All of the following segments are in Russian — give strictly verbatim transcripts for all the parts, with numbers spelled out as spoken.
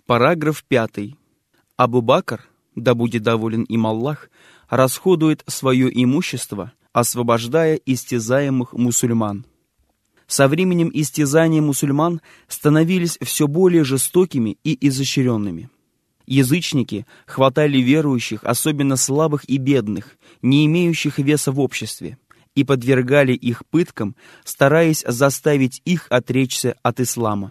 Параграф пятый. Абу-Бакр, да будет доволен им Аллах, расходует свое имущество, освобождая истязаемых мусульман. Со временем истязания мусульман становились все более жестокими и изощренными. Язычники хватали верующих, особенно слабых и бедных, не имеющих веса в обществе, и подвергали их пыткам, стараясь заставить их отречься от ислама.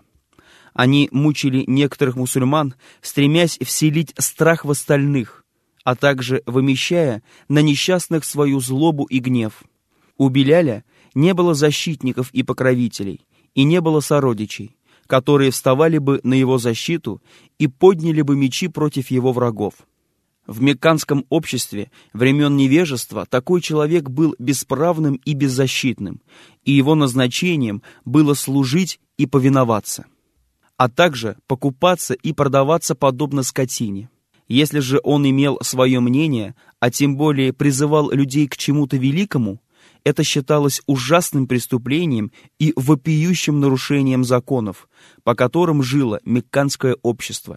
Они мучили некоторых мусульман, стремясь вселить страх в остальных, а также вымещая на несчастных свою злобу и гнев. У Биляля не было защитников и покровителей, и не было сородичей, которые вставали бы на его защиту и подняли бы мечи против его врагов. В мекканском обществе времен невежества такой человек был бесправным и беззащитным, и его назначением было служить и повиноваться, а также покупаться и продаваться подобно скотине. Если же он имел свое мнение, а тем более призывал людей к чему-то великому, это считалось ужасным преступлением и вопиющим нарушением законов, по которым жило мекканское общество.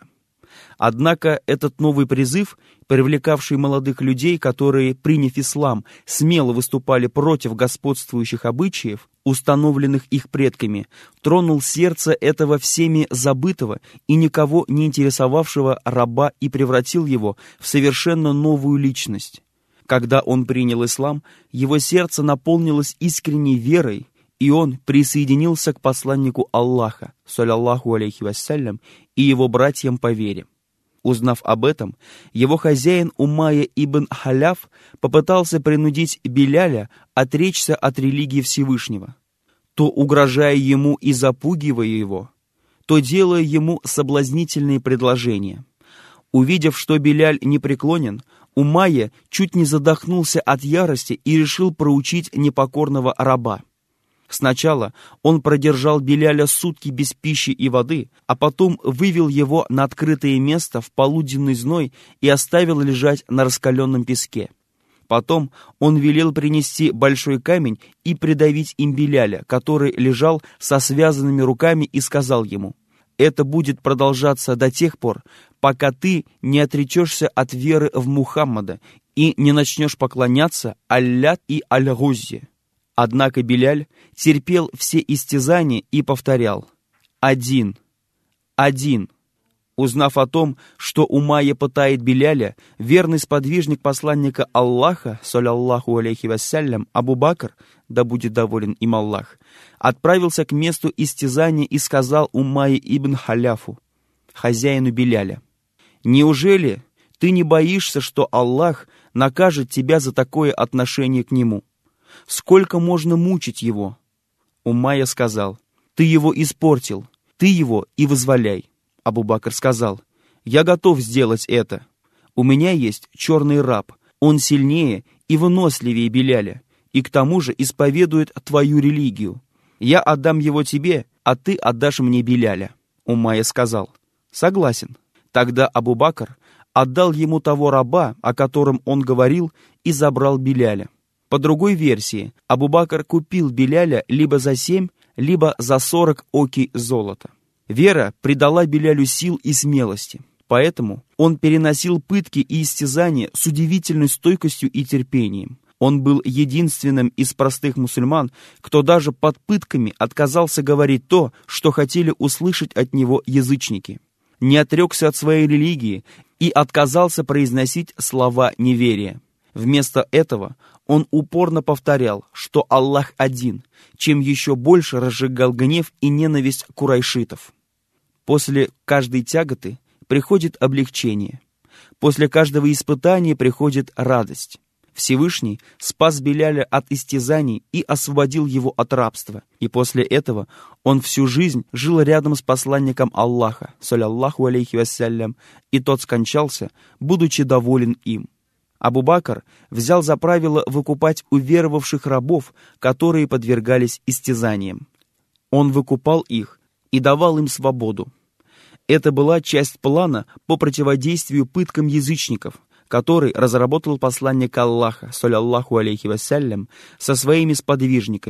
Однако этот новый призыв, привлекавший молодых людей, которые, приняв ислам, смело выступали против господствующих обычаев, установленных их предками, тронул сердце этого всеми забытого и никого не интересовавшего раба и превратил его в совершенно новую личность. Когда он принял ислам, его сердце наполнилось искренней верой, и он присоединился к посланнику Аллаха, саллаллаху алейхи вассалям, и его братьям по вере. Узнав об этом, его хозяин Умайя ибн Халяф попытался принудить Биляля отречься от религии Всевышнего, то угрожая ему и запугивая его, то делая ему соблазнительные предложения. Увидев, что Биляль непреклонен, Умайя чуть не задохнулся от ярости и решил проучить непокорного раба. Сначала он продержал Биляля сутки без пищи и воды, а потом вывел его на открытое место в полуденный зной и оставил лежать на раскаленном песке. Потом он велел принести большой камень и придавить им Биляля, который лежал со связанными руками, и сказал ему: «Это будет продолжаться до тех пор, пока ты не отречешься от веры в Мухаммада и не начнешь поклоняться Аллят и Аль-Гуззе». Однако Биляль терпел все истязания и повторял: «Один, один». Узнав о том, что Умайя пытает Биляля, верный сподвижник посланника Аллаха, саллаллаху алейхи вассалям, Абу-Бакр, да будет доволен им Аллах, отправился к месту истязания и сказал Умайе ибн Халяфу, хозяину Биляля: «Неужели ты не боишься, что Аллах накажет тебя за такое отношение к нему? Сколько можно мучить его?» Умайя сказал: «Ты его испортил, ты его и вызволяй». Абу-Бакр сказал: «Я готов сделать это. У меня есть черный раб, он сильнее и выносливее Биляля, и к тому же исповедует твою религию. Я отдам его тебе, а ты отдашь мне Биляля». Умайя сказал: «Согласен». Тогда Абу-Бакр отдал ему того раба, о котором он говорил, и забрал Биляля. По другой версии, Абу-Бакр купил Биляля либо за семь, либо за сорок оки золота. Вера придала Билялю сил и смелости, поэтому он переносил пытки и истязания с удивительной стойкостью и терпением. Он был единственным из простых мусульман, кто даже под пытками отказался говорить то, что хотели услышать от него язычники, не отрекся от своей религии и отказался произносить слова неверия. Вместо этого он упорно повторял, что Аллах один, чем еще больше разжигал гнев и ненависть курайшитов. После каждой тяготы приходит облегчение. После каждого испытания приходит радость. Всевышний спас Биляля от истязаний и освободил его от рабства. И после этого он всю жизнь жил рядом с посланником Аллаха, саллаллаху алейхи вассалям, и тот скончался, будучи доволен им. Абу-Бакр взял за правило выкупать уверовавших рабов, которые подвергались истязаниям. Он выкупал их и давал им свободу. Это была часть плана по противодействию пыткам язычников, который разработал посланник Аллаха, саллаллаху алейхи вассалям, со своими сподвижниками.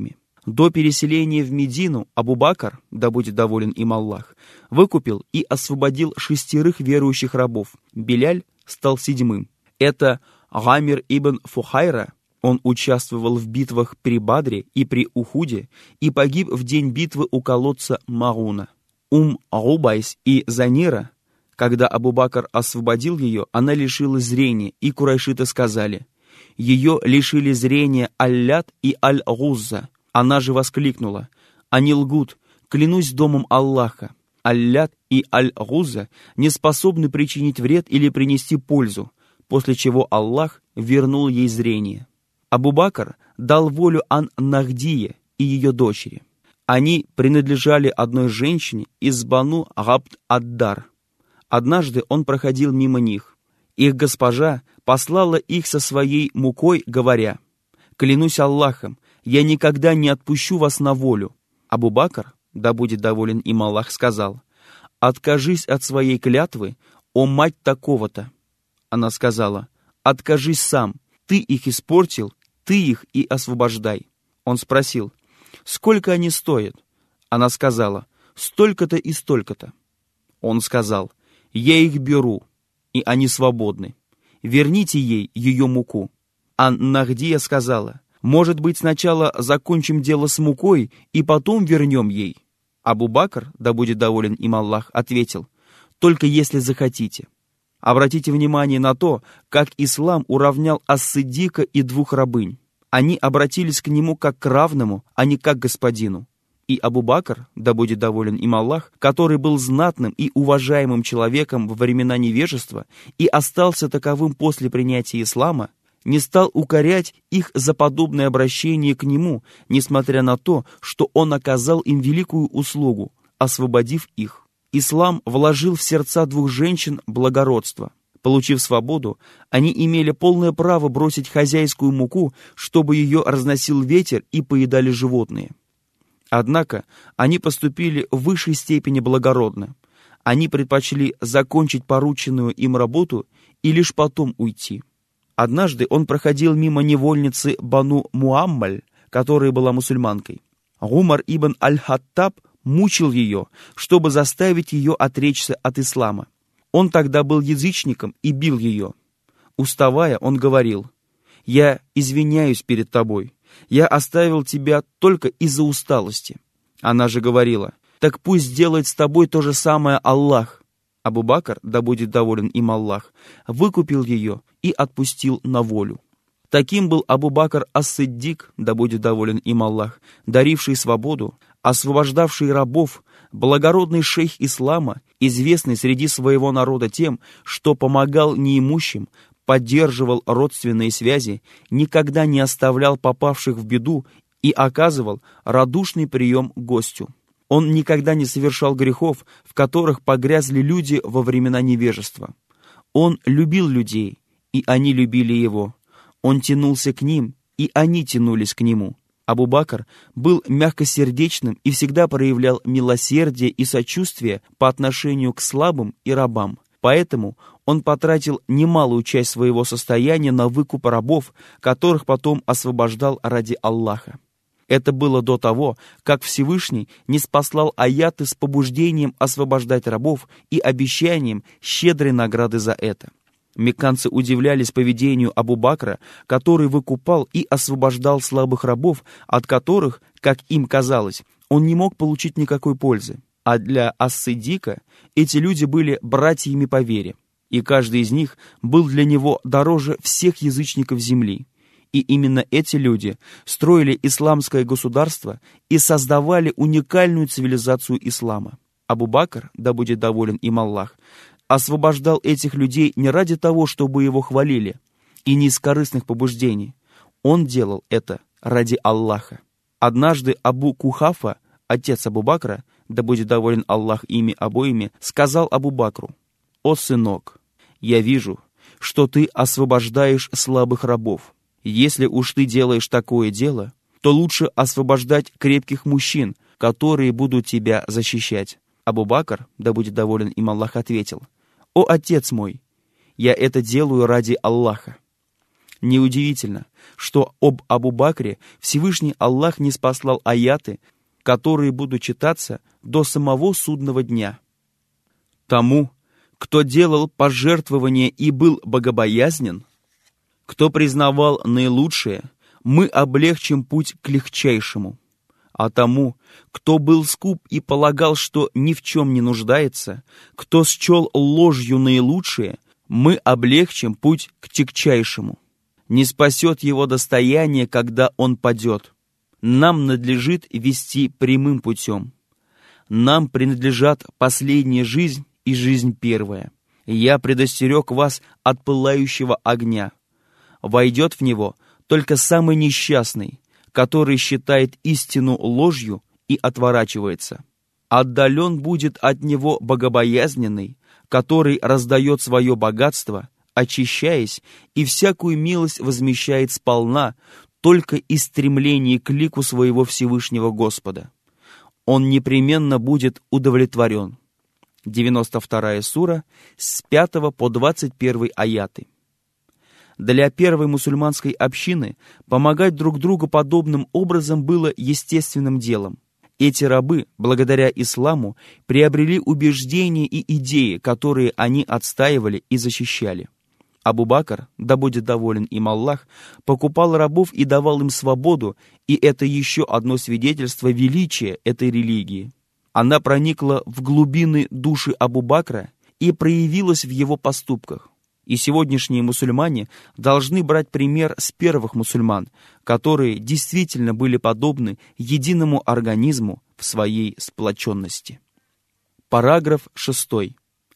До переселения в Медину Абу-Бакр, да будет доволен им Аллах, выкупил и освободил шестерых верующих рабов. Биляль стал седьмым. Это Гамир ибн Фухайра. Он участвовал в битвах при Бадре и при Ухуде и погиб в день битвы у колодца Мауна. Ум Рубайс и Занира, когда Абу-Бакр освободил ее, она лишилась зрения, и курайшиты сказали: ее лишили зрения Аль-Лят и Аль-Гузза. Она же воскликнула: они лгут, клянусь домом Аллаха. Аль-Лят и Аль-Гузза не способны причинить вред или принести пользу, после чего Аллах вернул ей зрение. Абу-Бакр дал волю Ан-Нахдие и ее дочери. Они принадлежали одной женщине из Бану Габд-ад-Дар. Однажды он проходил мимо них. Их госпожа послала их со своей мукой, говоря: «Клянусь Аллахом, я никогда не отпущу вас на волю». Абу-Бакр, да будет доволен им Аллах, сказал: «Откажись от своей клятвы, о мать такого-то». Она сказала: «Откажись сам, ты их испортил, ты их и освобождай». Он спросил: «Сколько они стоят?» Она сказала: «Столько-то и столько-то». Он сказал: «Я их беру, и они свободны. Верните ей ее муку». Ан-Нахдия сказала: «Может быть, сначала закончим дело с мукой и потом вернем ей?» Абу-Бакр, да будет доволен им Аллах, ответил: «Только если захотите». Обратите внимание на то, как ислам уравнял ас-Сиддика и двух рабынь. Они обратились к нему как к равному, а не как к господину. И Абу-Бакр, да будет доволен им Аллах, который был знатным и уважаемым человеком во времена невежества и остался таковым после принятия ислама, не стал укорять их за подобное обращение к нему, несмотря на то, что он оказал им великую услугу, освободив их. Ислам вложил в сердца двух женщин благородство. Получив свободу, они имели полное право бросить хозяйскую муку, чтобы ее разносил ветер и поедали животные. Однако они поступили в высшей степени благородно. Они предпочли закончить порученную им работу и лишь потом уйти. Однажды он проходил мимо невольницы Бану Муаммаль, которая была мусульманкой. Умар ибн Аль-Хаттаб мучил ее, чтобы заставить ее отречься от ислама. Он тогда был язычником и бил ее. Уставая, он говорил: «Я извиняюсь перед тобой. Я оставил тебя только из-за усталости». Она же говорила: «Так пусть сделает с тобой то же самое Аллах». Абу-Бакр, да будет доволен им Аллах, выкупил ее и отпустил на волю. Таким был Абу-Бакр ас-Сиддик, да будет доволен им Аллах, даривший свободу, освобождавший рабов, благородный шейх ислама, известный среди своего народа тем, что помогал неимущим, поддерживал родственные связи, никогда не оставлял попавших в беду и оказывал радушный прием гостю. Он никогда не совершал грехов, в которых погрязли люди во времена невежества. Он любил людей, и они любили его. Он тянулся к ним, и они тянулись к нему. Абу-Бакр был мягкосердечным и всегда проявлял милосердие и сочувствие по отношению к слабым и рабам. Поэтому он потратил немалую часть своего состояния на выкуп рабов, которых потом освобождал ради Аллаха. Это было до того, как Всевышний не спаслал аяты с побуждением освобождать рабов и обещанием щедрой награды за это. Мекканцы удивлялись поведению Абу-Бакра, который выкупал и освобождал слабых рабов, от которых, как им казалось, он не мог получить никакой пользы. А для ас-Сиддика эти люди были братьями по вере, и каждый из них был для него дороже всех язычников земли. И именно эти люди строили исламское государство и создавали уникальную цивилизацию ислама. Абу-Бакр, да будет доволен им Аллах, освобождал этих людей не ради того, чтобы его хвалили, и не из корыстных побуждений. Он делал это ради Аллаха. Однажды Абу Кухафа, отец Абу-Бакра, да будет доволен Аллах ими обоими, сказал Абу-Бакру: «О сынок, я вижу, что ты освобождаешь слабых рабов. Если уж ты делаешь такое дело, то лучше освобождать крепких мужчин, которые будут тебя защищать». Абу-Бакр, да будет доволен им Аллах, ответил: «О отец мой, я это делаю ради Аллаха». Неудивительно, что об Абу-Бакре Всевышний Аллах не спаслал аяты, которые будут читаться до самого судного дня. Тому, кто делал пожертвования и был богобоязнен, кто признавал наилучшее, мы облегчим путь к легчайшему. А тому, кто был скуп и полагал, что ни в чем не нуждается, кто счел ложью наилучшее, мы облегчим путь к тягчайшему. Не спасет его достояние, когда он падет. Нам надлежит вести прямым путем. Нам принадлежат последняя жизнь и жизнь первая. Я предостерег вас от пылающего огня. Войдет в него только самый несчастный, который считает истину ложью и отворачивается. Отдален будет от него богобоязненный, который раздает свое богатство, очищаясь, и всякую милость возмещает сполна, только из стремления к лику своего Всевышнего Господа. Он непременно будет удовлетворен. девяносто вторая сура, с пятого по двадцать первый аяты. Для первой мусульманской общины помогать друг другу подобным образом было естественным делом. Эти рабы, благодаря исламу, приобрели убеждения и идеи, которые они отстаивали и защищали. Абу-Бакр, да будет доволен им Аллах, покупал рабов и давал им свободу, и это еще одно свидетельство величия этой религии. Она проникла в глубины души Абу-Бакра и проявилась в его поступках. И сегодняшние мусульмане должны брать пример с первых мусульман, которые действительно были подобны единому организму в своей сплоченности. Параграф шестой.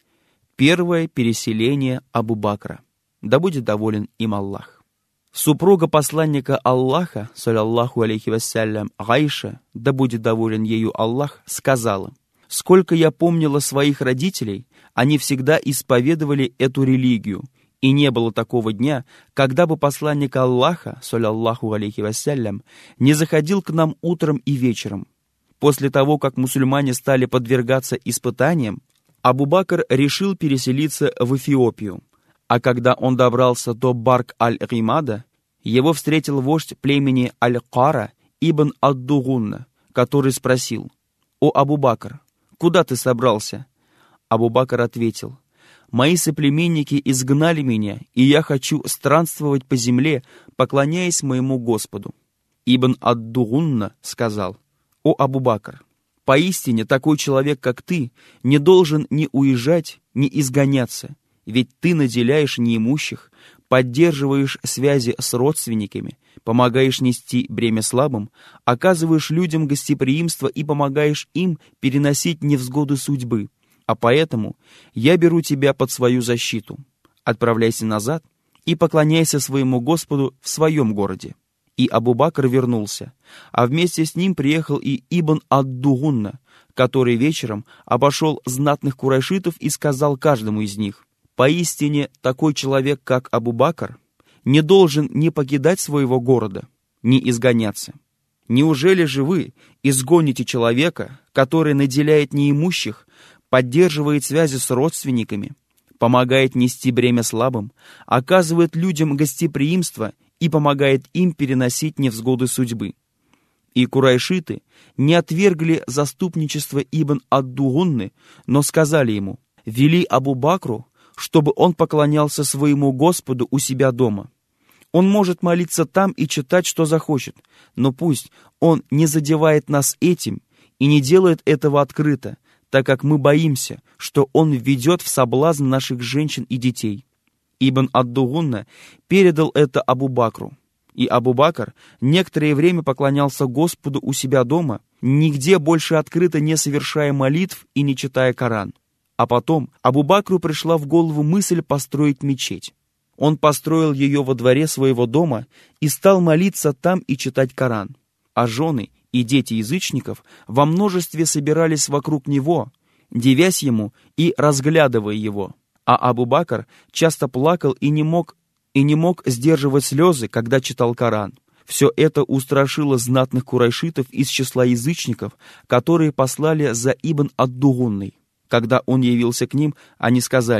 Первое переселение Абу-Бакра. Да будет доволен им Аллах. Супруга посланника Аллаха, саллаллаху алейхи вассалям, Аиша, да будет доволен ею Аллах, сказала: «Сколько я помнила своих родителей, они всегда исповедовали эту религию, и не было такого дня, когда бы посланник Аллаха, саллаллаху алейхи вассалям, не заходил к нам утром и вечером. После того, как мусульмане стали подвергаться испытаниям, Абу-Бакр решил переселиться в Эфиопию. А когда он добрался до Барк-аль-Римада, его встретил вождь племени Аль-Кара ибн ад-Дугунна, который спросил: «О Абу-Бакр, куда ты собрался?» Абу-Бакр ответил: «Мои соплеменники изгнали меня, и я хочу странствовать по земле, поклоняясь моему Господу». Ибн ад-Дугунна сказал: «О Абу-Бакр, поистине такой человек, как ты, не должен ни уезжать, ни изгоняться, ведь ты наделяешь неимущих, поддерживаешь связи с родственниками, помогаешь нести бремя слабым, оказываешь людям гостеприимство и помогаешь им переносить невзгоды судьбы. А поэтому я беру тебя под свою защиту. Отправляйся назад и поклоняйся своему Господу в своем городе». И Абу-Бакр вернулся, а вместе с ним приехал и Ибн ад-Дугунна, который вечером обошел знатных курайшитов и сказал каждому из них: «Поистине такой человек, как Абу-Бакр, не должен ни покидать своего города, ни изгоняться. Неужели же вы изгоните человека, который наделяет неимущих, поддерживает связи с родственниками, помогает нести бремя слабым, оказывает людям гостеприимство и помогает им переносить невзгоды судьбы?» И курайшиты не отвергли заступничество Ибн ад-Дугунны, но сказали ему: «Вели Абу-Бакру, чтобы он поклонялся своему Господу у себя дома. Он может молиться там и читать, что захочет, но пусть он не задевает нас этим и не делает этого открыто, так как мы боимся, что он введет в соблазн наших женщин и детей». Ибн ад-Дугунна передал это Абу-Бакру, и Абу-Бакр некоторое время поклонялся Господу у себя дома, нигде больше открыто не совершая молитв и не читая Коран. А потом Абу-Бакру пришла в голову мысль построить мечеть. Он построил ее во дворе своего дома и стал молиться там и читать Коран. А жены и дети язычников во множестве собирались вокруг него, дивясь ему и разглядывая его. А Абу-Бакр часто плакал и не мог, и не мог сдерживать слезы, когда читал Коран. Все это устрашило знатных курайшитов из числа язычников, которые послали за Ибн ад-Дугунной. Когда он явился к ним, они сказали: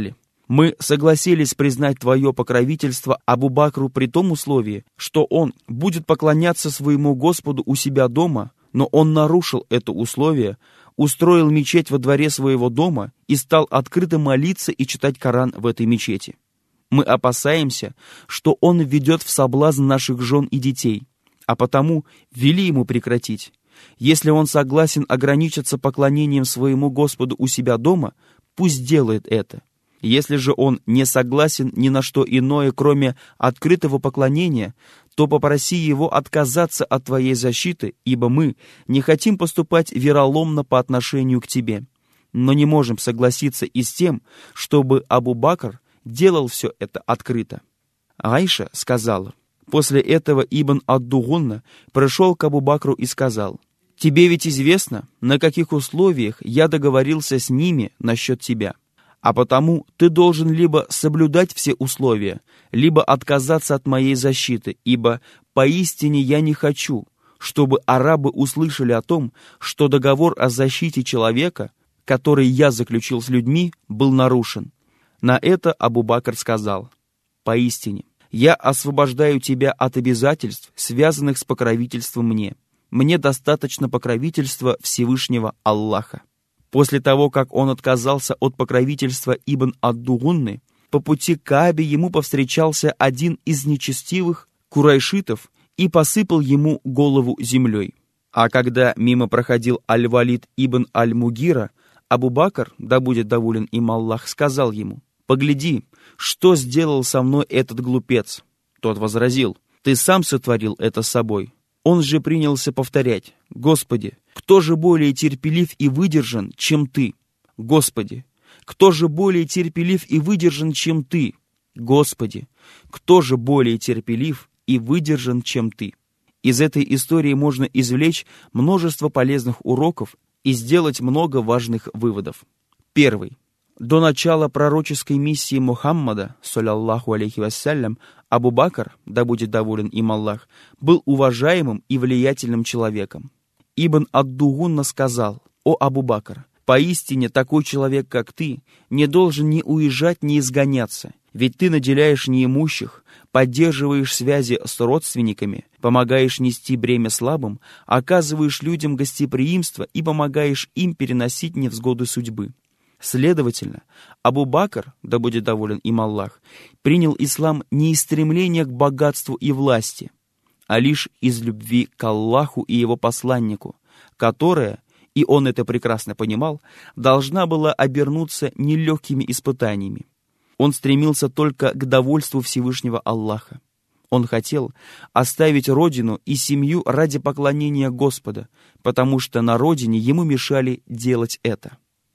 Мы согласились признать твое покровительство Абу Бакру при том условии, что он будет поклоняться своему Господу у себя дома, но он нарушил это условие, устроил мечеть во дворе своего дома и стал открыто молиться и читать Коран в этой мечети. Мы опасаемся, что он введет в соблазн наших жен и детей, а потому вели ему прекратить. Если он согласен ограничиться поклонением своему Господу у себя дома, пусть делает это. Если же он не согласен ни на что иное, кроме открытого поклонения, то попроси его отказаться от твоей защиты, ибо мы не хотим поступать вероломно по отношению к тебе, но не можем согласиться и с тем, чтобы Абу Бакр делал все это открыто». Айша сказала: после этого Ибн ад-Дугунна пришел к Абу Бакру и сказал: «Тебе ведь известно, на каких условиях я договорился с ними насчет тебя. А потому ты должен либо соблюдать все условия, либо отказаться от моей защиты, ибо поистине я не хочу, чтобы арабы услышали о том, что договор о защите человека, который я заключил с людьми, был нарушен». На это Абу Бакр сказал: «Поистине, я освобождаю тебя от обязательств, связанных с покровительством мне. Мне достаточно покровительства Всевышнего Аллаха». После того, как он отказался от покровительства Ибн ад-Дугунны, по пути к Каабе ему повстречался один из нечестивых курайшитов и посыпал ему голову землей. А когда мимо проходил Аль-Валид ибн Аль-Мугира, Абу Бакр, да будет доволен им Аллах, сказал ему: «Погляди, что сделал со мной этот глупец». Тот возразил: «Ты сам сотворил это с собой». Он же принялся повторять: «Господи, кто же более терпелив и выдержан, чем Ты? Господи, кто же более терпелив и выдержан, чем Ты? Господи, кто же более терпелив и выдержан, чем Ты?» Из этой истории можно извлечь множество полезных уроков и сделать много важных выводов. Первый. До начала пророческой миссии Мухаммада, саллаллаху алейхи вассалям, Абу Бакр, да будет доволен им Аллах, был уважаемым и влиятельным человеком. Ибн ад-Дугунна сказал: «О Абу Бакр, поистине такой человек, как ты, не должен ни уезжать, ни изгоняться, ведь ты наделяешь неимущих, поддерживаешь связи с родственниками, помогаешь нести бремя слабым, оказываешь людям гостеприимство и помогаешь им переносить невзгоды судьбы». Следовательно, Абу Бакр, да будет доволен им Аллах, принял ислам не из стремления к богатству и власти, а лишь из любви к Аллаху и его посланнику, которая, и он это прекрасно понимал, должна была обернуться нелегкими испытаниями. Он стремился только к довольству Всевышнего Аллаха. Он хотел оставить родину и семью ради поклонения Господа, потому что на родине ему мешали делать это.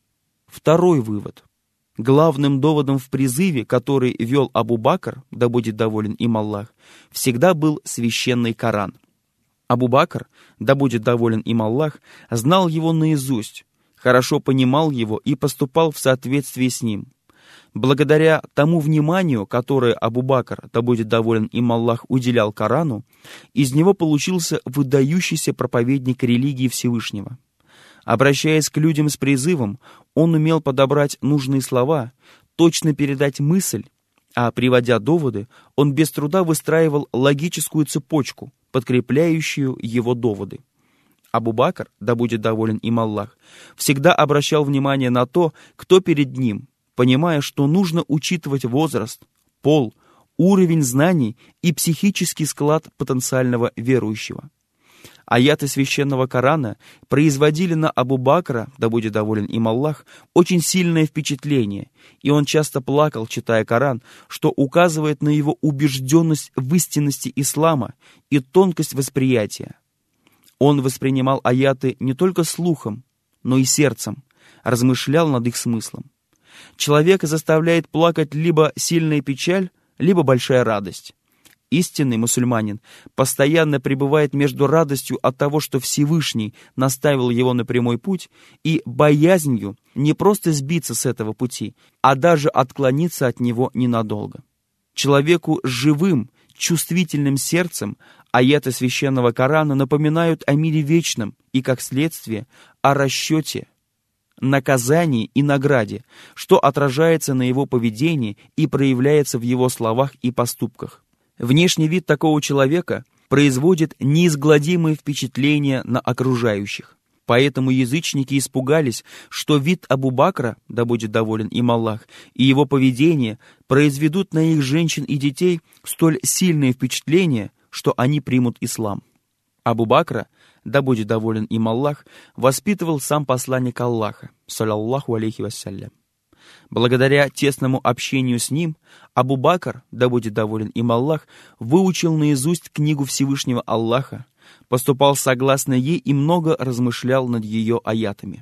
Второй вывод. Главным доводом в призыве, который вел Абу Бакр, да будет доволен им Аллах, всегда был священный Коран. Абу Бакр, да будет доволен им Аллах, знал его наизусть, хорошо понимал его и поступал в соответствии с ним. Благодаря тому вниманию, которое Абу Бакр, да будет доволен им Аллах, уделял Корану, из него получился выдающийся проповедник религии Всевышнего. Обращаясь к людям с призывом, он умел подобрать нужные слова, точно передать мысль, а приводя доводы, он без труда выстраивал логическую цепочку, подкрепляющую его доводы. Абу Бакр, да будет доволен им Аллах, всегда обращал внимание на то, кто перед ним, понимая, что нужно учитывать возраст, пол, уровень знаний и психический склад потенциального верующего. Аяты священного Корана производили на Абу Бакра, да будет доволен им Аллах, очень сильное впечатление, и он часто плакал, читая Коран, что указывает на его убежденность в истинности ислама и тонкость восприятия. Он воспринимал аяты не только слухом, но и сердцем, размышлял над их смыслом. Человека заставляет плакать либо сильная печаль, либо большая радость. Истинный мусульманин постоянно пребывает между радостью от того, что Всевышний наставил его на прямой путь, и боязнью не просто сбиться с этого пути, а даже отклониться от него ненадолго. Человеку с живым, чувствительным сердцем аяты священного Корана напоминают о мире вечном и, как следствие, о расчете, наказании и награде, что отражается на его поведении и проявляется в его словах и поступках. Внешний вид такого человека производит неизгладимые впечатления на окружающих. Поэтому язычники испугались, что вид Абу-Бакра, да будет доволен им Аллах, и его поведение произведут на их женщин и детей столь сильные впечатления, что они примут ислам. Абу-Бакра, да будет доволен им Аллах, воспитывал сам посланник Аллаха, саллаллаху алейхи вассалям. Благодаря тесному общению с ним, Абу-Бакр, да будет доволен им Аллах, выучил наизусть книгу Всевышнего Аллаха, поступал согласно ей и много размышлял над ее аятами.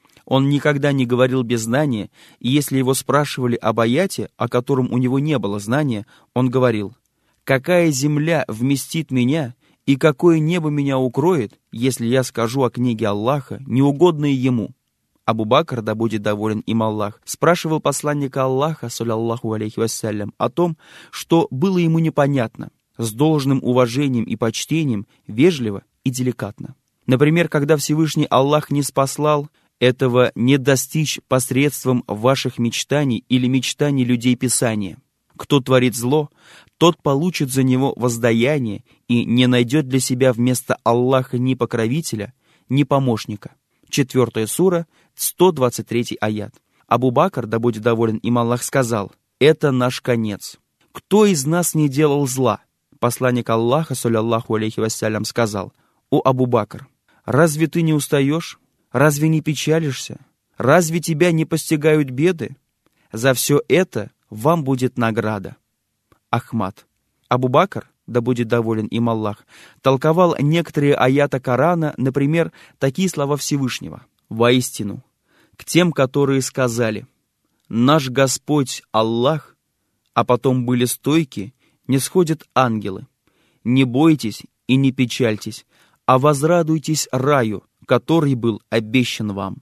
Он никогда не говорил без знания, и если его спрашивали об аяте, о котором у него не было знания, он говорил: «Какая земля вместит меня, и какое небо меня укроет, если я скажу о книге Аллаха, неугодной ему?» Абу-Бакр, да будет доволен им Аллах, спрашивал посланника Аллаха, саллаллаху алейхи вассалям, о том, что было ему непонятно, с должным уважением и почтением, вежливо и деликатно. Например, когда Всевышний Аллах не спаслал, этого не достичь посредством ваших мечтаний или мечтаний людей Писания. Кто творит зло, тот получит за него воздаяние и не найдет для себя вместо Аллаха ни покровителя, ни помощника. Четвертая сура, сто двадцать третий аят. Абу-Бакр, да будет доволен им Аллах, сказал: «Это наш конец. Кто из нас не делал зла?» Посланник Аллаха, саллаллаху алейхи вассалям, сказал: «О Абу-Бакр, разве ты не устаешь? Разве не печалишься? Разве тебя не постигают беды? За все это вам будет награда». Ахмад. Абу-Бакр, да будет доволен им Аллах, толковал некоторые аяты Корана, например, такие слова Всевышнего: «Воистину, к тем, которые сказали: наш Господь Аллах, а потом были стойки, не сходят ангелы. Не бойтесь и не печальтесь, а возрадуйтесь раю, который был обещан вам».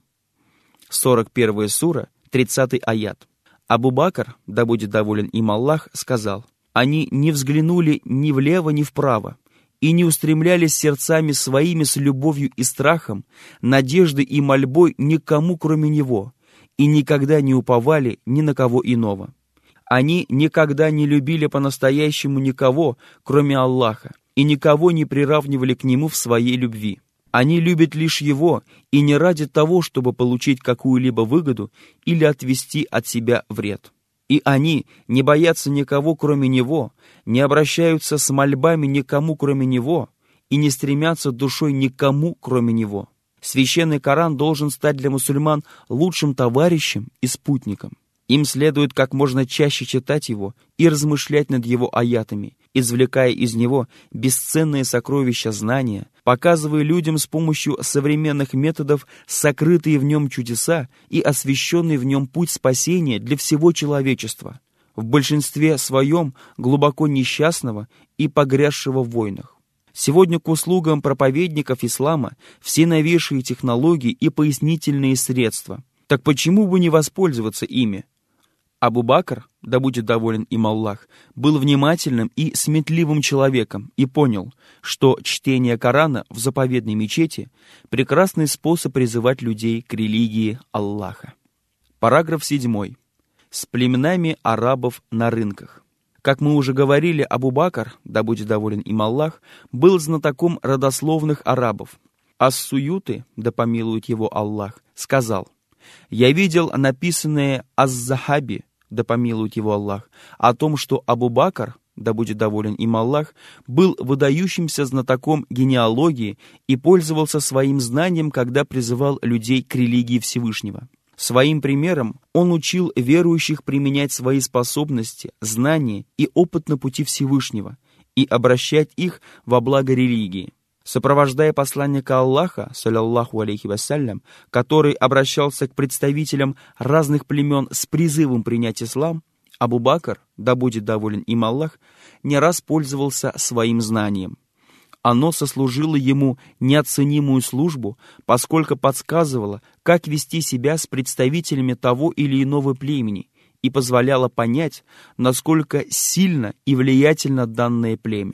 сорок первая сура, тридцатый аят. Абу-Бакр, да будет доволен им Аллах, сказал: «Они не взглянули ни влево, ни вправо, и не устремлялись сердцами своими с любовью и страхом, надеждой и мольбой никому, кроме Него, и никогда не уповали ни на кого иного. Они никогда не любили по-настоящему никого, кроме Аллаха, и никого не приравнивали к Нему в своей любви. Они любят лишь Его, и не ради того, чтобы получить какую-либо выгоду или отвести от себя вред. И они не боятся никого, кроме Него, не обращаются с мольбами никому, кроме Него, и не стремятся душой никому, кроме Него. Священный Коран должен стать для мусульман лучшим товарищем и спутником. Им следует как можно чаще читать его и размышлять над его аятами, извлекая из него бесценные сокровища знания, показывая людям с помощью современных методов сокрытые в нем чудеса и освященный в нем путь спасения для всего человечества, в большинстве своем глубоко несчастного и погрязшего в войнах. Сегодня к услугам проповедников ислама все новейшие технологии и пояснительные средства. Так почему бы не воспользоваться ими? Абу-Бакр, да будет доволен им Аллах, был внимательным и сметливым человеком и понял, что чтение Корана в заповедной мечети – прекрасный способ призывать людей к религии Аллаха. Параграф седьмой. С племенами арабов на рынках. Как мы уже говорили, Абу-Бакр, да будет доволен им Аллах, был знатоком родословных арабов. Ас-Суюты, да помилует его Аллах, сказал: «Я видел написанное Аз-Захаби, да помилует его Аллах, о том, что Абу-Бакр, да будет доволен им Аллах, был выдающимся знатоком генеалогии и пользовался своим знанием, когда призывал людей к религии Всевышнего. Своим примером он учил верующих применять свои способности, знания и опыт на пути Всевышнего и обращать их во благо религии. Сопровождая посланника Аллаха, саллаллаху алейхи вассалям, который обращался к представителям разных племен с призывом принять ислам, Абу-Бакр, да будет доволен им Аллах, не раз пользовался своим знанием. Оно сослужило ему неоценимую службу, поскольку подсказывало, как вести себя с представителями того или иного племени и позволяло понять, насколько сильно и влиятельно данное племя.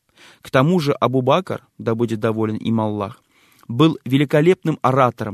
К тому же Абу-Бакр, да будет доволен им Аллах, был великолепным оратором,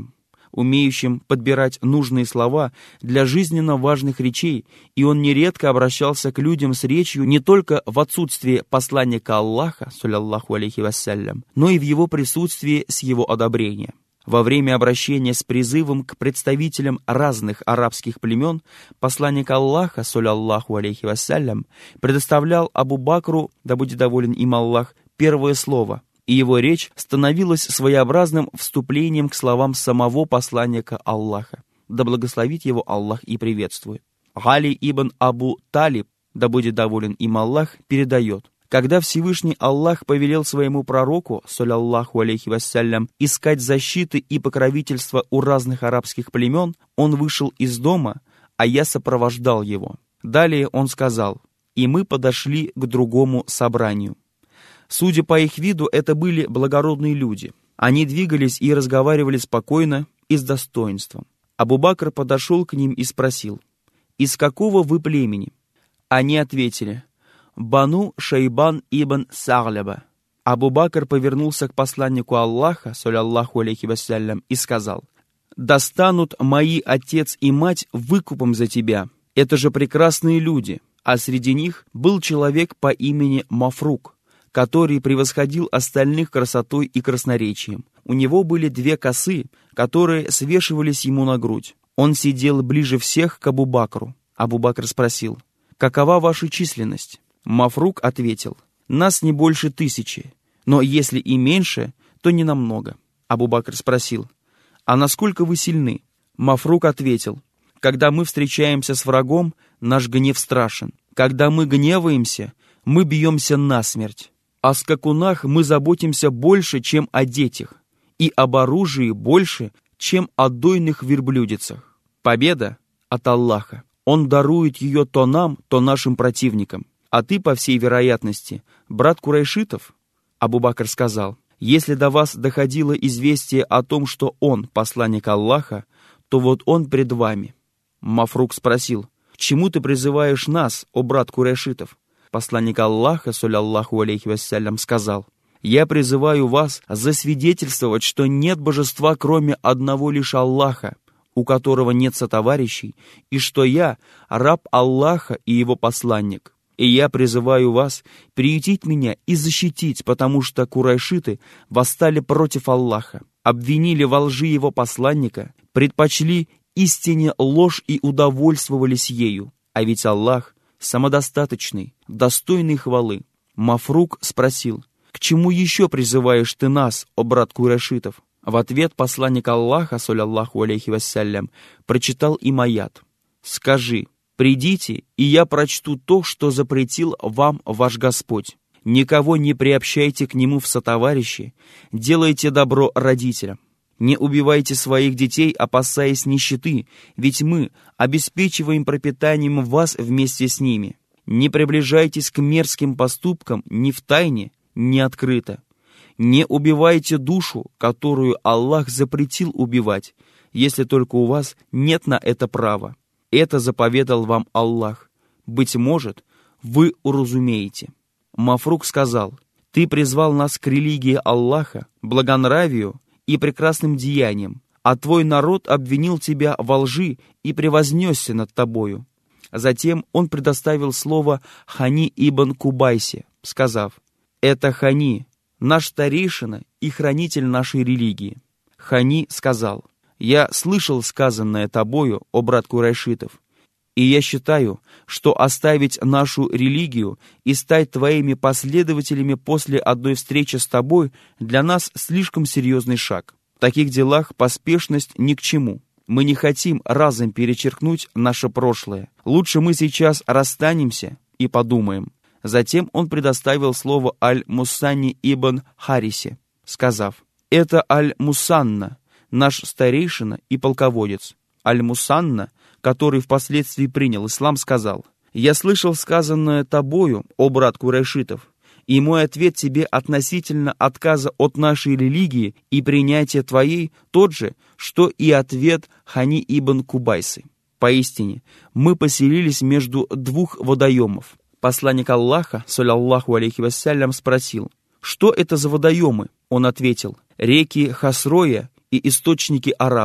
умеющим подбирать нужные слова для жизненно важных речей, и он нередко обращался к людям с речью не только в отсутствии посланника Аллаха, саллаллаху алейхи вассалям, но и в его присутствии с его одобрения. Во время обращения с призывом к представителям разных арабских племен посланник Аллаха, саллаллаху алейхи вассалям, предоставлял Абу Бакру, да будет доволен им Аллах, первое слово, и его речь становилась своеобразным вступлением к словам самого посланника Аллаха, да благословит его Аллах и приветствует. Али ибн Абу Талиб, да будет доволен им Аллах, передает: когда Всевышний Аллах повелел своему пророку, саллаллаху алейхи вассалям, искать защиты и покровительства у разных арабских племен, он вышел из дома, а я сопровождал его. Далее он сказал: и мы подошли к другому собранию. Судя по их виду, это были благородные люди. Они двигались и разговаривали спокойно и с достоинством. Абу Бакр подошел к ним и спросил: из какого вы племени? Они ответили: Бану Шайбан ибн Са'ляба. Абу Бакр повернулся к посланнику Аллаха, саллаллаху алейхи вассалям, и сказал: да станут мои отец и мать выкупом за тебя. Это же прекрасные люди. А среди них был человек по имени Мафрук, который превосходил остальных красотой и красноречием. У него были две косы, которые свешивались ему на грудь. Он сидел ближе всех к Абу Бакру. Абу Бакр спросил: какова ваша численность? Мафрук ответил: нас не больше тысячи, но если и меньше, то не намного. Абу Бакр спросил: а насколько вы сильны? Мафрук ответил: когда мы встречаемся с врагом, наш гнев страшен. Когда мы гневаемся, мы бьемся насмерть. О скакунах мы заботимся больше, чем о детях, и об оружии больше, чем о дойных верблюдицах. Победа от Аллаха. Он дарует ее то нам, то нашим противникам. А ты, по всей вероятности, брат Курайшитов? Абу Бакр сказал: если до вас доходило известие о том, что он посланник Аллаха, то вот он пред вами. Мафрук спросил: к чему ты призываешь нас, о брат Курайшитов? Посланник Аллаха, саллаллаху алейхи вассалям, сказал: я призываю вас засвидетельствовать, что нет божества, кроме одного лишь Аллаха, у которого нет сотоварищей, и что я раб Аллаха и его посланник. И я призываю вас приютить меня и защитить, потому что курайшиты восстали против Аллаха, обвинили во лжи его посланника, предпочли истине ложь и удовольствовались ею. А ведь Аллах самодостаточный, достойный хвалы. Мафрук спросил: к чему еще призываешь ты нас, о брат Курайшитов? В ответ посланник Аллаха, саллаллаху алейхи вассалям, прочитал им аят: скажи: придите, и я прочту то, что запретил вам ваш Господь. Никого не приобщайте к нему в сотоварищи, делайте добро родителям. Не убивайте своих детей, опасаясь нищеты, ведь мы обеспечиваем пропитанием вас вместе с ними. Не приближайтесь к мерзким поступкам ни в тайне, ни открыто. Не убивайте душу, которую Аллах запретил убивать, если только у вас нет на это права. Это заповедал вам Аллах. Быть может, вы уразумеете. Мафрук сказал: ты призвал нас к религии Аллаха, благонравию и прекрасным деяниям, а твой народ обвинил тебя во лжи и превознесся над тобою. Затем он предоставил слово Хани ибн Кубайсе, сказав: это Хани, наш старейшина и хранитель нашей религии. Хани сказал: я слышал сказанное тобою, о брат Курайшитов, и я считаю, что оставить нашу религию и стать твоими последователями после одной встречи с тобой для нас слишком серьезный шаг. В таких делах поспешность ни к чему. Мы не хотим разом перечеркнуть наше прошлое. Лучше мы сейчас расстанемся и подумаем. Затем он предоставил слово Аль-Мусанни ибн Харисе, сказав: это Аль-Мусанна, наш старейшина и полководец. Аль-Мусанна, который впоследствии принял ислам, сказал: я слышал сказанное тобою, о брат Курайшитов, и мой ответ тебе относительно отказа от нашей религии и принятия твоей тот же, что и ответ Хани ибн Кубайсы. Поистине, мы поселились между двух водоемов. Посланник Аллаха, саллаллаху алейхи вассалям, спросил: что это за водоемы? Он ответил: реки Хасроя и источники арабов.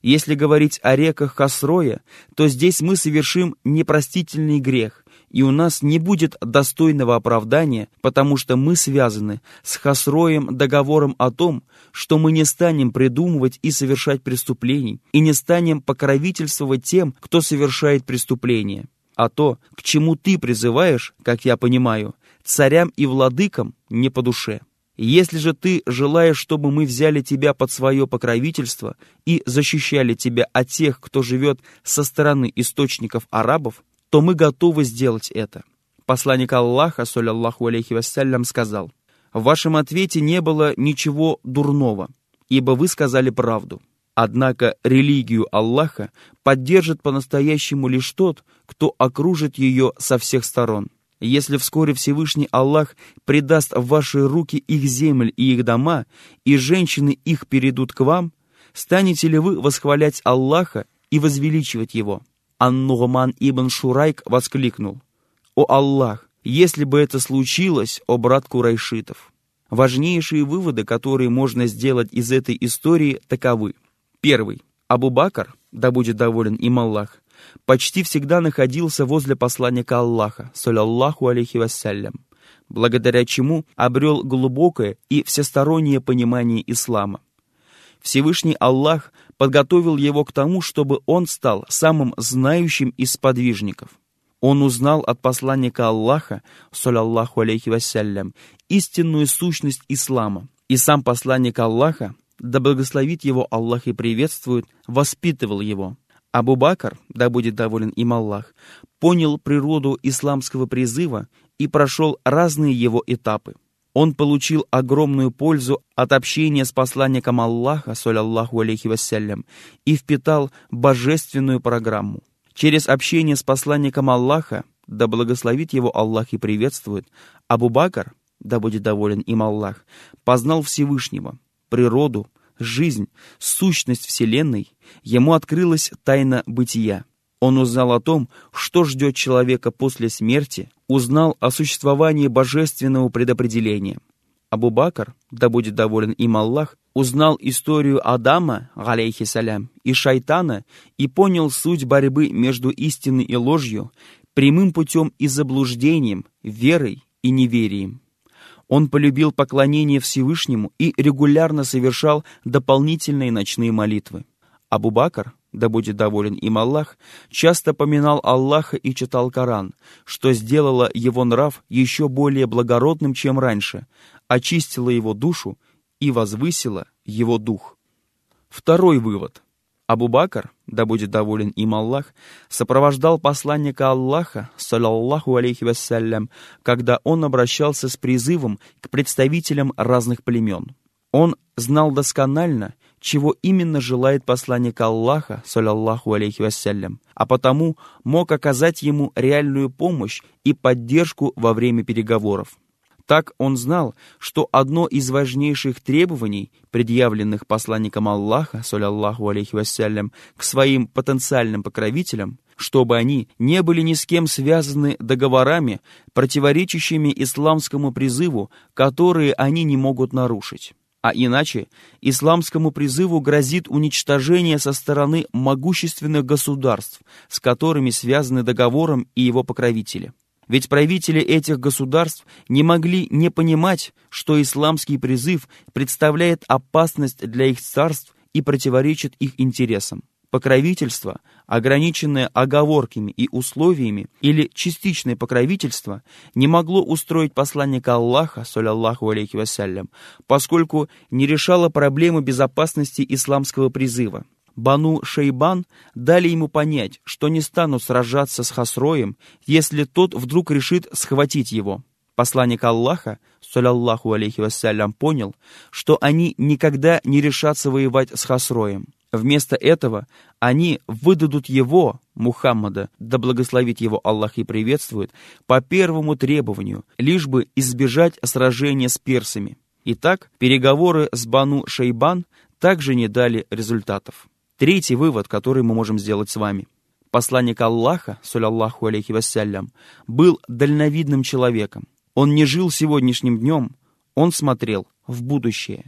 Если говорить о реках Хасроя, то здесь мы совершим непростительный грех, и у нас не будет достойного оправдания, потому что мы связаны с Хасроем договором о том, что мы не станем придумывать и совершать преступлений, и не станем покровительствовать тем, кто совершает преступления. А то, к чему ты призываешь, как я понимаю, царям и владыкам не по душе. Если же ты желаешь, чтобы мы взяли тебя под свое покровительство и защищали тебя от тех, кто живет со стороны источников арабов, то мы готовы сделать это. Посланник Аллаха, саллаллаху алейхи вассалям, сказал: в вашем ответе не было ничего дурного, ибо вы сказали правду. Однако религию Аллаха поддержит по-настоящему лишь тот, кто окружит ее со всех сторон. Если вскоре Всевышний Аллах предаст в ваши руки их земль и их дома, и женщины их перейдут к вам, станете ли вы восхвалять Аллаха и возвеличивать Его? Ан-Нугман ибн Шурайк воскликнул: «О Аллах, если бы это случилось, о брат курайшитов!» Важнейшие выводы, которые можно сделать из этой истории, таковы. Первый. Абу Бакр, да будет доволен им Аллах, почти всегда находился возле посланника Аллаха, саллаллаху алейхи вассалям, благодаря чему обрел глубокое и всестороннее понимание ислама. Всевышний Аллах подготовил его к тому, чтобы он стал самым знающим из сподвижников. Он узнал от посланника Аллаха, саллаллаху алейхи вассалям, истинную сущность ислама, и сам посланник Аллаха, да благословит его Аллах и приветствует, воспитывал его. Абу Бакр, да будет доволен им Аллах, понял природу исламского призыва и прошел разные его этапы. Он получил огромную пользу от общения с посланником Аллаха, саллаллаху алейхи вассалям, и впитал божественную программу. Через общение с посланником Аллаха, да благословит его Аллах и приветствует, Абу Бакр, да будет доволен им Аллах, познал Всевышнего, природу, жизнь, сущность Вселенной. Ему открылась тайна бытия. Он узнал о том, что ждет человека после смерти, узнал о существовании божественного предопределения. Абу Бакр, да будет доволен им Аллах, узнал историю Адама, алейхиссалям, и шайтана и понял суть борьбы между истиной и ложью, прямым путем и заблуждением, верой и неверием. Он полюбил поклонение Всевышнему и регулярно совершал дополнительные ночные молитвы. Абу Бакр, да будет доволен им Аллах, часто поминал Аллаха и читал Коран, что сделало его нрав еще более благородным, чем раньше, очистило его душу и возвысило его дух. Второй вывод. Абу Бакр, да будет доволен им Аллах, сопровождал посланника Аллаха, саллаллаху алейхи вассалям, когда он обращался с призывом к представителям разных племен. Он знал досконально, чего именно желает посланник Аллаха, саллаллаху алейхи вассалям, а потому мог оказать ему реальную помощь и поддержку во время переговоров. Так он знал, что одно из важнейших требований, предъявленных посланником Аллаха, саллаллаху алейхи вассалям, к своим потенциальным покровителям, чтобы они не были ни с кем связаны договорами, противоречащими исламскому призыву, которые они не могут нарушить. А иначе исламскому призыву грозит уничтожение со стороны могущественных государств, с которыми связаны договором и его покровители. Ведь правители этих государств не могли не понимать, что исламский призыв представляет опасность для их царств и противоречит их интересам. Покровительство, ограниченное оговорками и условиями, или частичное покровительство, не могло устроить посланника Аллаха, саллаллаху алейхи вассалям, поскольку не решало проблемы безопасности исламского призыва. Бану Шейбан дали ему понять, что не станут сражаться с Хасроем, если тот вдруг решит схватить его. Посланник Аллаха, саллаллаху алейхи вассалям, понял, что они никогда не решатся воевать с Хасроем. Вместо этого они выдадут его, Мухаммада, да благословит его Аллах и приветствует, по первому требованию, лишь бы избежать сражения с персами. Итак, переговоры с Бану Шейбан также не дали результатов. Третий вывод, который мы можем сделать с вами. Посланник Аллаха, саллаллаху алейхи вассалям, был дальновидным человеком. Он не жил сегодняшним днем, он смотрел в будущее.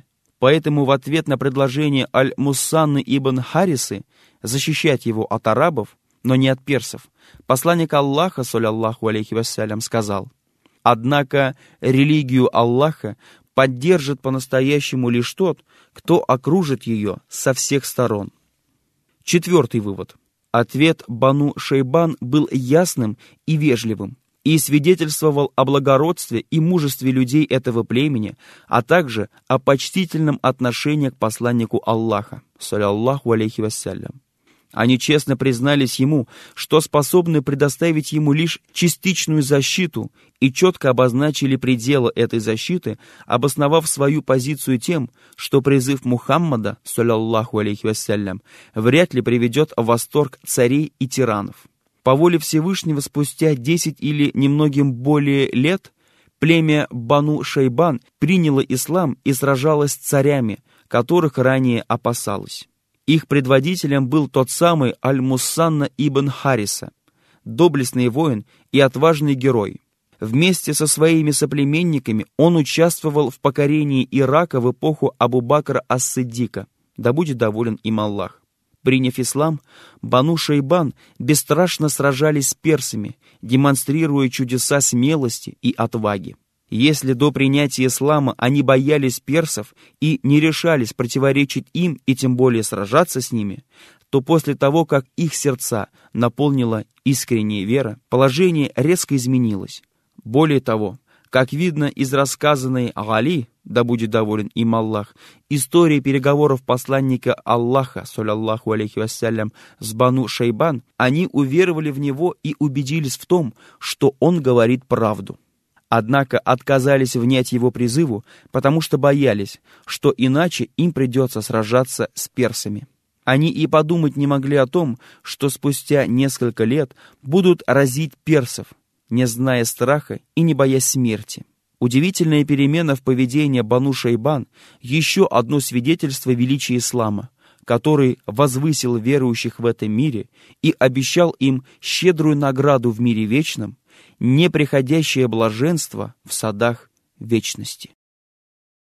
Поэтому в ответ на предложение Аль-Муссанны ибн Харисы защищать его от арабов, но не от персов, посланник Аллаха, саллаллаху алейхи вассалям, сказал: «Однако религию Аллаха поддержит по-настоящему лишь тот, кто окружит ее со всех сторон». Четвертый вывод. Ответ Бану Шейбан был ясным и вежливым и свидетельствовал о благородстве и мужестве людей этого племени, а также о почтительном отношении к посланнику Аллаха, саллаллаху алейхи вассалям. Они честно признались ему, что способны предоставить ему лишь частичную защиту, и четко обозначили пределы этой защиты, обосновав свою позицию тем, что призыв Мухаммада, саллаллаху алейхи вассалям, вряд ли приведет в восторг царей и тиранов. По воле Всевышнего, спустя десять или немногим более лет, племя Бану Шейбан приняло ислам и сражалось с царями, которых ранее опасалось. Их предводителем был тот самый Аль-Муссанна ибн Хариса, доблестный воин и отважный герой. Вместе со своими соплеменниками он участвовал в покорении Ирака в эпоху Абу-Бакра ас-Сиддика, да будет доволен им Аллах. Приняв ислам, Бану Шейбан бесстрашно сражались с персами, демонстрируя чудеса смелости и отваги. Если до принятия ислама они боялись персов и не решались противоречить им и тем более сражаться с ними, то после того, как их сердца наполнила искренняя вера, положение резко изменилось. Более того, как видно из рассказанной Али, да будет доволен им Аллах, истории переговоров посланника Аллаха, саллаллаху алейхи вассалям, с Бану Шейбан, они уверовали в него и убедились в том, что он говорит правду. Однако отказались внять его призыву, потому что боялись, что иначе им придется сражаться с персами. Они и подумать не могли о том, что спустя несколько лет будут разить персов, не зная страха и не боясь смерти. Удивительная перемена в поведении Бану Шейбан – еще одно свидетельство величия ислама, который возвысил верующих в этом мире и обещал им щедрую награду в мире вечном, неприходящее блаженство в садах вечности.